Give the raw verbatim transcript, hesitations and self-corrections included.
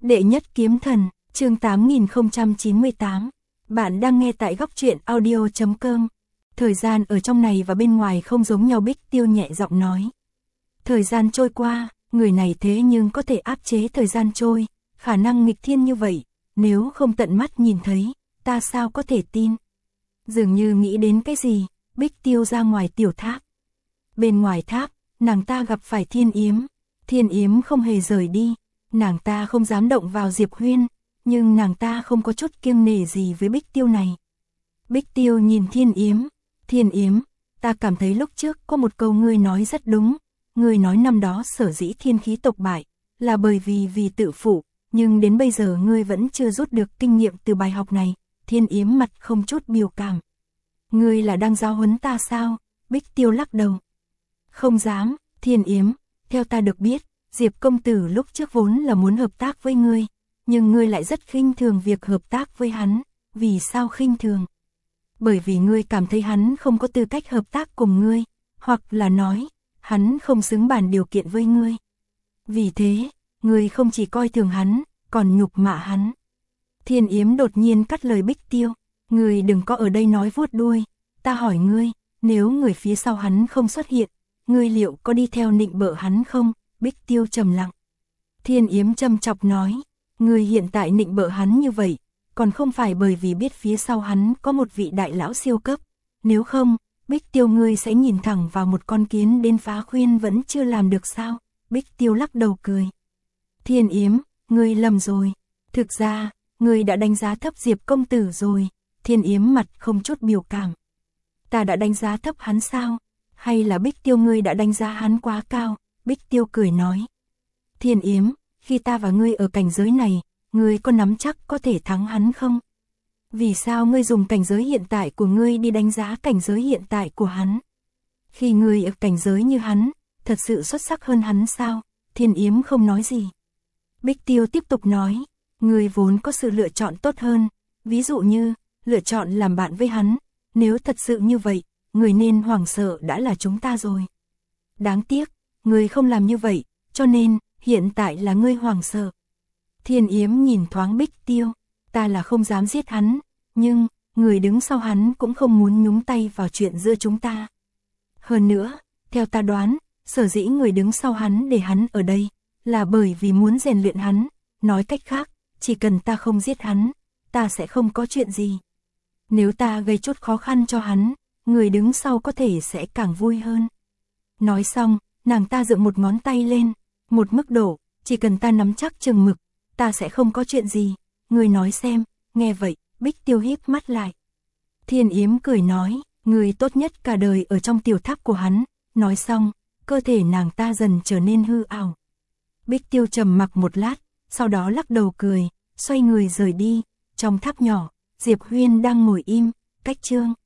Đệ nhất kiếm thần, chương tám nghìn không trăm chín mươi tám. Bạn đang nghe tại góc truyện audio chấm com. Thời gian ở trong này và bên ngoài không giống nhau, Bích Tiêu nhẹ giọng nói. Thời gian trôi qua, người này thế nhưng có thể áp chế thời gian trôi, khả năng nghịch thiên như vậy, nếu không tận mắt nhìn thấy, ta sao có thể tin. Dường như nghĩ đến cái gì, Bích Tiêu ra ngoài tiểu tháp. Bên ngoài tháp, nàng ta gặp phải Thiên Yếm. Thiên Yếm không hề rời đi, nàng ta không dám động vào Diệp Huyên, nhưng nàng ta không có chút kiêng nể gì với Bích Tiêu này. Bích Tiêu nhìn Thiên Yếm, Thiên Yếm, ta cảm thấy lúc trước có một câu ngươi nói rất đúng, ngươi nói năm đó sở dĩ thiên khí tộc bại, là bởi vì vì tự phụ, nhưng đến bây giờ ngươi vẫn chưa rút được kinh nghiệm từ bài học này. Thiên Yếm mặt không chút biểu cảm. Ngươi là đang giáo huấn ta sao? Bích Tiêu lắc đầu. Không dám, Thiên Yếm, theo ta được biết, Diệp công tử lúc trước vốn là muốn hợp tác với ngươi, nhưng ngươi lại rất khinh thường việc hợp tác với hắn. Vì sao khinh thường? Bởi vì ngươi cảm thấy hắn không có tư cách hợp tác cùng ngươi, hoặc là nói, hắn không xứng bàn điều kiện với ngươi. Vì thế, ngươi không chỉ coi thường hắn, còn nhục mạ hắn. Thiên Yếm đột nhiên cắt lời Bích Tiêu, ngươi đừng có ở đây nói vuốt đuôi, ta hỏi ngươi, nếu người phía sau hắn không xuất hiện, ngươi liệu có đi theo nịnh bợ hắn không? Bích Tiêu trầm lặng. Thiên Yếm châm chọc nói, ngươi hiện tại nịnh bợ hắn như vậy, còn không phải bởi vì biết phía sau hắn có một vị đại lão siêu cấp, nếu không, Bích Tiêu ngươi sẽ nhìn thẳng vào một con kiến đến phá khuyên vẫn chưa làm được sao? Bích Tiêu lắc đầu cười. Thiên Yếm, ngươi lầm rồi, thực ra, ngươi đã đánh giá thấp Diệp công tử rồi. Thiên Yếm mặt không chút biểu cảm. Ta đã đánh giá thấp hắn sao? Hay là Bích Tiêu ngươi đã đánh giá hắn quá cao? Bích Tiêu cười nói. Thiên Yếm, khi ta và ngươi ở cảnh giới này, ngươi có nắm chắc có thể thắng hắn không? Vì sao ngươi dùng cảnh giới hiện tại của ngươi đi đánh giá cảnh giới hiện tại của hắn? Khi ngươi ở cảnh giới như hắn, thật sự xuất sắc hơn hắn sao? Thiên Yếm không nói gì. Bích Tiêu tiếp tục nói, ngươi vốn có sự lựa chọn tốt hơn, ví dụ như, lựa chọn làm bạn với hắn, nếu thật sự như vậy, người nên hoảng sợ đã là chúng ta rồi. Đáng tiếc, ngươi không làm như vậy, cho nên, hiện tại là ngươi hoảng sợ. Thiên Yếm nhìn thoáng Bích Tiêu, ta là không dám giết hắn, nhưng, người đứng sau hắn cũng không muốn nhúng tay vào chuyện giữa chúng ta. Hơn nữa, theo ta đoán, sở dĩ người đứng sau hắn để hắn ở đây, là bởi vì muốn rèn luyện hắn, nói cách khác, chỉ cần ta không giết hắn, ta sẽ không có chuyện gì. Nếu ta gây chút khó khăn cho hắn, người đứng sau có thể sẽ càng vui hơn. Nói xong, nàng ta dựng một ngón tay lên, một mức độ, chỉ cần ta nắm chắc chừng mực, ta sẽ không có chuyện gì. Người nói xem, nghe vậy, Bích Tiêu híp mắt lại. Thiên Yếm cười nói, người tốt nhất cả đời ở trong tiểu tháp của hắn. Nói xong, cơ thể nàng ta dần trở nên hư ảo. Bích Tiêu trầm mặc một lát, sau đó lắc đầu cười, xoay người rời đi. Trong tháp nhỏ, Diệp Huyên đang ngồi im, cách chương.